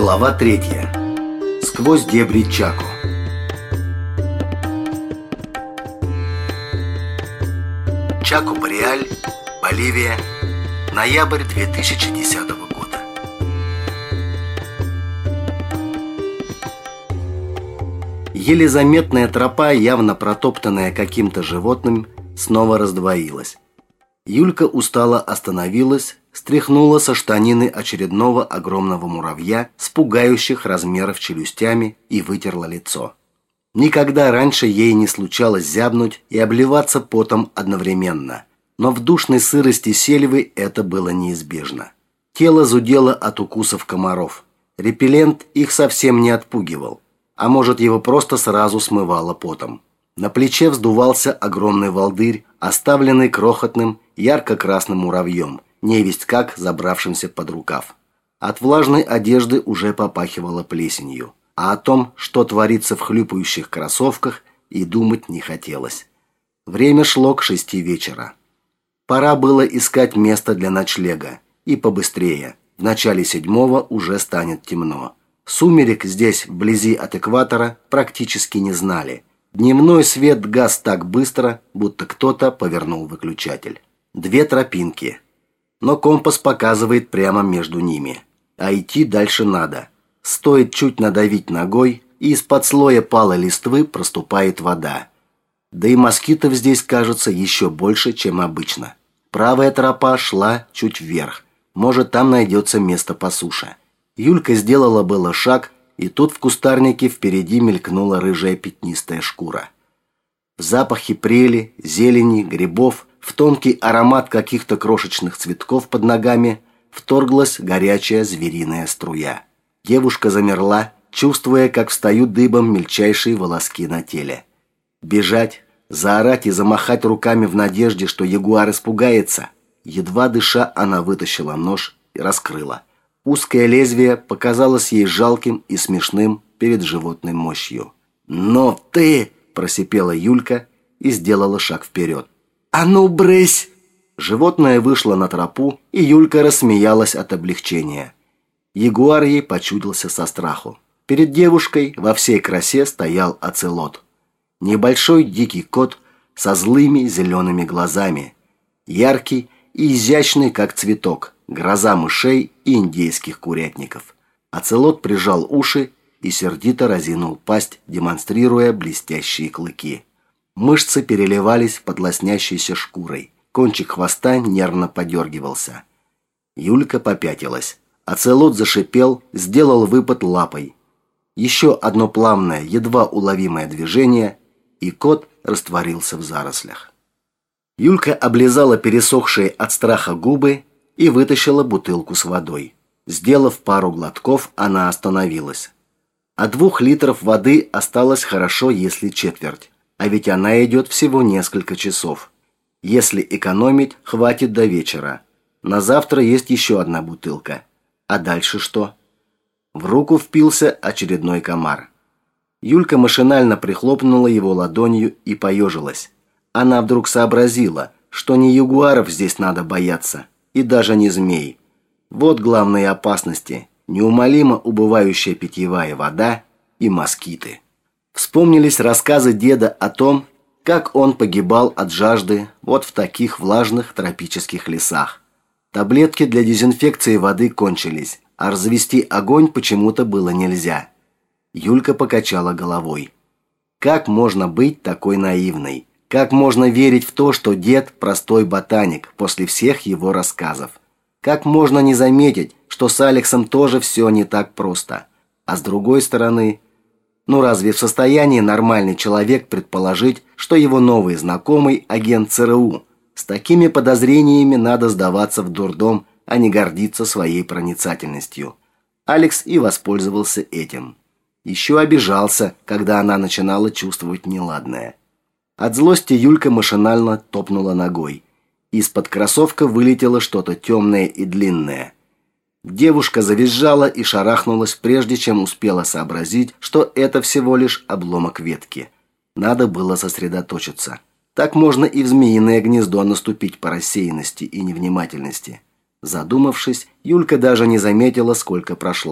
Глава 3. Сквозь дебри Чако. Чако-Бореаль, Боливия, ноябрь 2010 года. Еле заметная тропа, явно протоптанная каким-то животным, снова раздвоилась. Юлька устало остановилась, стряхнула со штанины очередного огромного муравья с пугающих размеров челюстями и вытерла лицо. Никогда раньше ей не случалось зябнуть и обливаться потом одновременно, но в душной сырости сельвы это было неизбежно. Тело зудело от укусов комаров. Репеллент их совсем не отпугивал, а может, его просто сразу смывало потом. На плече вздувался огромный волдырь, оставленный крохотным ярко-красным муравьем, невесть как забравшимся под рукав. От влажной одежды уже попахивало плесенью, а о том, что творится в хлюпающих кроссовках, и думать не хотелось. Время шло к 6 вечера. Пора было искать место для ночлега, и побыстрее. В начале 7 уже станет темно. Сумерек здесь, вблизи от экватора, практически не знали. Дневной свет гас так быстро, будто кто-то повернул выключатель. 2 тропинки, но компас показывает прямо между ними. А идти дальше надо. Стоит чуть надавить ногой, и из-под слоя палой листвы проступает вода. Да и москитов здесь, кажется, еще больше, чем обычно. Правая тропа шла чуть вверх. Может, там найдется место по суше. Юлька сделала было шаг, и тут в кустарнике впереди мелькнула рыжая пятнистая шкура. В запахе прели, зелени, грибов, в тонкий аромат каких-то крошечных цветков под ногами вторглась горячая звериная струя. Девушка замерла, чувствуя, как встают дыбом мельчайшие волоски на теле. Бежать, заорать и замахать руками в надежде, что ягуар испугается. Едва дыша, она вытащила нож и раскрыла. Узкое лезвие показалось ей жалким и смешным перед животной мощью. «Но ты!» – просипела Юлька и сделала шаг вперед. «А ну, брысь!» Животное вышло на тропу, и Юлька рассмеялась от облегчения. Ягуар ей почудился со страху. Перед девушкой во всей красе стоял оцелот. Небольшой дикий кот со злыми зелеными глазами. Яркий и изящный, как цветок. Гроза мышей и индейских курятников. Оцелот прижал уши и сердито разинул пасть, демонстрируя блестящие клыки. Мышцы переливались под лоснящейся шкурой. Кончик хвоста нервно подергивался. Юлька попятилась. Оцелот зашипел, сделал выпад лапой. Еще одно плавное, едва уловимое движение, и кот растворился в зарослях. Юлька облизала пересохшие от страха губы и вытащила бутылку с водой. Сделав пару глотков, она остановилась. От 2 литров воды осталось хорошо, если четверть, а ведь она идет всего несколько часов. Если экономить, хватит до вечера. На завтра есть еще одна бутылка. А дальше что? В руку впился очередной комар. Юлька машинально прихлопнула его ладонью и поежилась. Она вдруг сообразила, что не ягуаров здесь надо бояться, и даже не змей. Вот главные опасности: неумолимо убывающая питьевая вода и москиты. Вспомнились рассказы деда о том, как он погибал от жажды вот в таких влажных тропических лесах. Таблетки для дезинфекции воды кончились, а развести огонь почему-то было нельзя. Юлька покачала головой. Как можно быть такой наивной? Как можно верить в то, что дед простой ботаник после всех его рассказов? Как можно не заметить, что с Алексом тоже все не так просто? А с другой стороны, разве в состоянии нормальный человек предположить, что его новый знакомый агент ЦРУ? С такими подозрениями надо сдаваться в дурдом, а не гордиться своей проницательностью. Алекс и воспользовался этим. Еще обижался, когда она начинала чувствовать неладное. От злости Юлька машинально топнула ногой. Из-под кроссовка вылетело что-то темное и длинное. Девушка завизжала и шарахнулась, прежде чем успела сообразить, что это всего лишь обломок ветки. Надо было сосредоточиться. Так можно и в змеиное гнездо наступить по рассеянности и невнимательности. Задумавшись, Юлька даже не заметила, сколько прошла.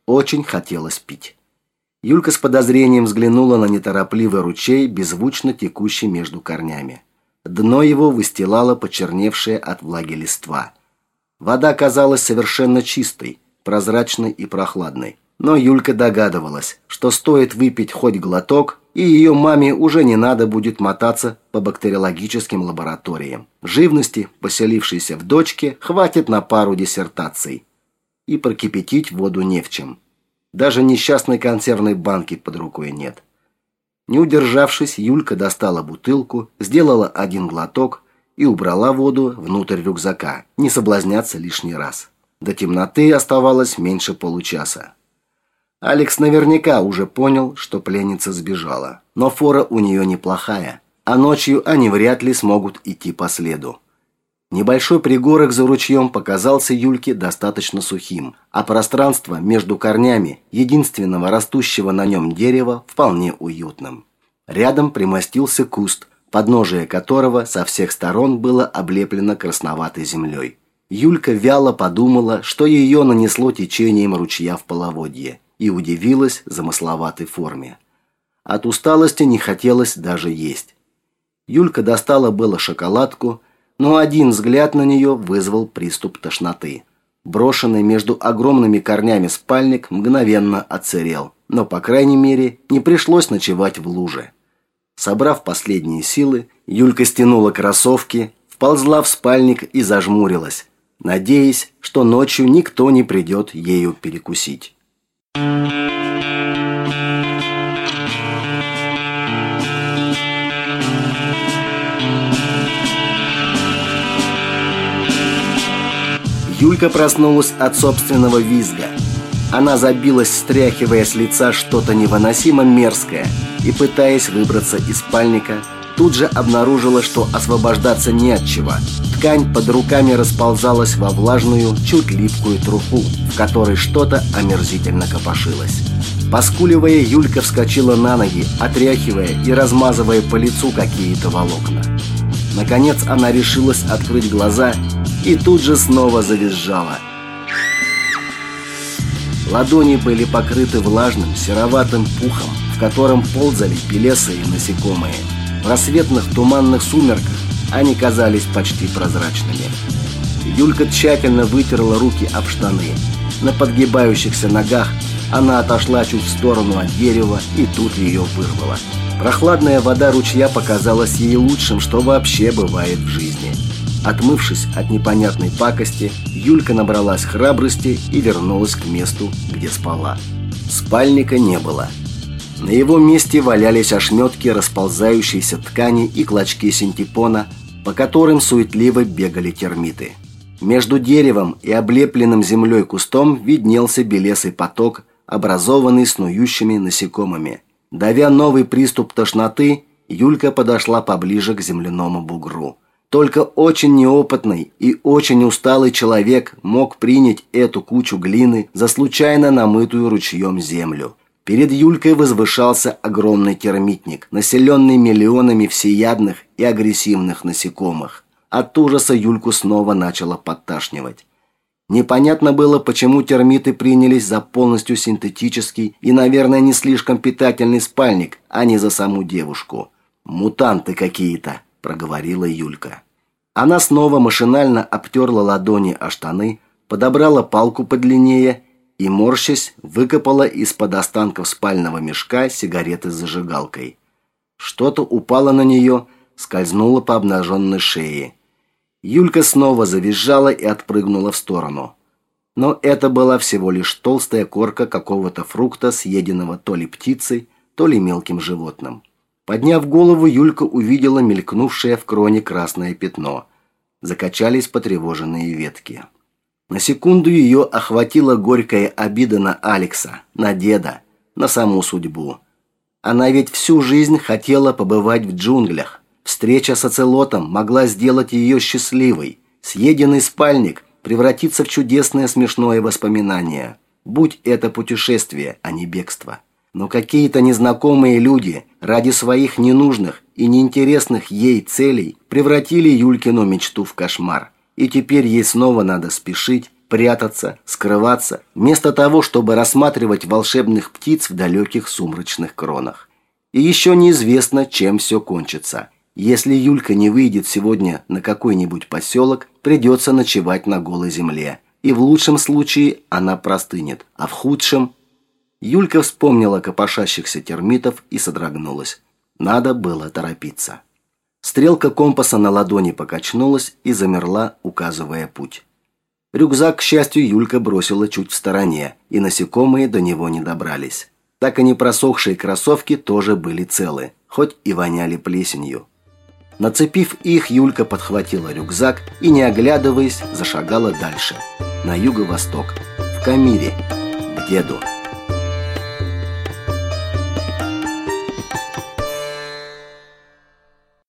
Очень хотелось пить. Юлька с подозрением взглянула на неторопливый ручей, беззвучно текущий между корнями. Дно его выстилало почерневшее от влаги листва. Вода казалась совершенно чистой, прозрачной и прохладной. Но Юлька догадывалась, что стоит выпить хоть глоток, и ее маме уже не надо будет мотаться по бактериологическим лабораториям. Живности, поселившейся в дочке, хватит на пару диссертаций. И прокипятить воду не в чем. Даже несчастной консервной банки под рукой нет. Не удержавшись, Юлька достала бутылку, сделала один глоток и убрала воду внутрь рюкзака. Не соблазняться лишний раз. До темноты оставалось меньше получаса. Алекс наверняка уже понял, что пленница сбежала. Но фора у нее неплохая, а ночью они вряд ли смогут идти по следу. Небольшой пригорок за ручьем показался Юльке достаточно сухим, а пространство между корнями единственного растущего на нем дерева вполне уютным. Рядом примостился куст, подножие которого со всех сторон было облеплено красноватой землей. Юлька вяло подумала, что ее нанесло течением ручья в половодье, и удивилась замысловатой форме. От усталости не хотелось даже есть. Юлька достала было шоколадку, но один взгляд на нее вызвал приступ тошноты. Брошенный между огромными корнями спальник мгновенно отсырел, но, по крайней мере, не пришлось ночевать в луже. Собрав последние силы, Юлька стянула кроссовки, вползла в спальник и зажмурилась, надеясь, что ночью никто не придет ею перекусить. Юлька проснулась от собственного визга. Она забилась, стряхивая с лица что-то невыносимо мерзкое, и, пытаясь выбраться из спальника, тут же обнаружила, что освобождаться не от чего. Ткань под руками расползалась во влажную, чуть липкую труху, в которой что-то омерзительно копошилось. Поскуливая, Юлька вскочила на ноги, отряхивая и размазывая по лицу какие-то волокна. Наконец она решилась открыть глаза и тут же снова завизжала. Ладони были покрыты влажным сероватым пухом, в котором ползали белесые насекомые. В рассветных туманных сумерках они казались почти прозрачными. Юлька тщательно вытерла руки об штаны. На подгибающихся ногах она отошла чуть в сторону от дерева, и тут ее вырвало. Прохладная вода ручья показалась ей лучшим, что вообще бывает в жизни. Отмывшись от непонятной пакости, Юлька набралась храбрости и вернулась к месту, где спала. Спальника не было. На его месте валялись ошметки расползающейся ткани и клочки синтепона, по которым суетливо бегали термиты. Между деревом и облепленным землей кустом виднелся белесый поток, образованный снующими насекомыми. Давя новый приступ тошноты, Юлька подошла поближе к земляному бугру. Только очень неопытный и очень усталый человек мог принять эту кучу глины за случайно намытую ручьем землю. Перед Юлькой возвышался огромный термитник, населенный миллионами всеядных и агрессивных насекомых. От ужаса Юльку снова начало подташнивать. Непонятно было, почему термиты принялись за полностью синтетический и, наверное, не слишком питательный спальник, а не за саму девушку. «Мутанты какие-то», – проговорила Юлька. Она снова машинально обтерла ладони о штаны, подобрала палку подлиннее и, морщась, выкопала из-под останков спального мешка сигареты с зажигалкой. Что-то упало на нее, скользнуло по обнаженной шее. Юлька снова завизжала и отпрыгнула в сторону. Но это была всего лишь толстая корка какого-то фрукта, съеденного то ли птицей, то ли мелким животным. Подняв голову, Юлька увидела мелькнувшее в кроне красное пятно. Закачались потревоженные ветки. На секунду ее охватила горькая обида на Алекса, на деда, на саму судьбу. Она ведь всю жизнь хотела побывать в джунглях. Встреча с оцелотом могла сделать ее счастливой. Съеденный спальник превратится в чудесное смешное воспоминание. Будь это путешествие, а не бегство. Но какие-то незнакомые люди ради своих ненужных и неинтересных ей целей превратили Юлькину мечту в кошмар. И теперь ей снова надо спешить прятаться, скрываться, вместо того, чтобы рассматривать волшебных птиц в далеких сумрачных кронах. И еще неизвестно, чем все кончится. Если Юлька не выйдет сегодня на какой-нибудь поселок, придется ночевать на голой земле. И в лучшем случае она простынет, а в худшем... Юлька вспомнила копошащихся термитов и содрогнулась. Надо было торопиться. Стрелка компаса на ладони покачнулась и замерла, указывая путь. Рюкзак, к счастью, Юлька бросила чуть в стороне, и насекомые до него не добрались. Так и не просохшие кроссовки тоже были целы, хоть и воняли плесенью. Нацепив их, Юлька подхватила рюкзак и, не оглядываясь, зашагала дальше, на юго-восток, в Камире, к деду.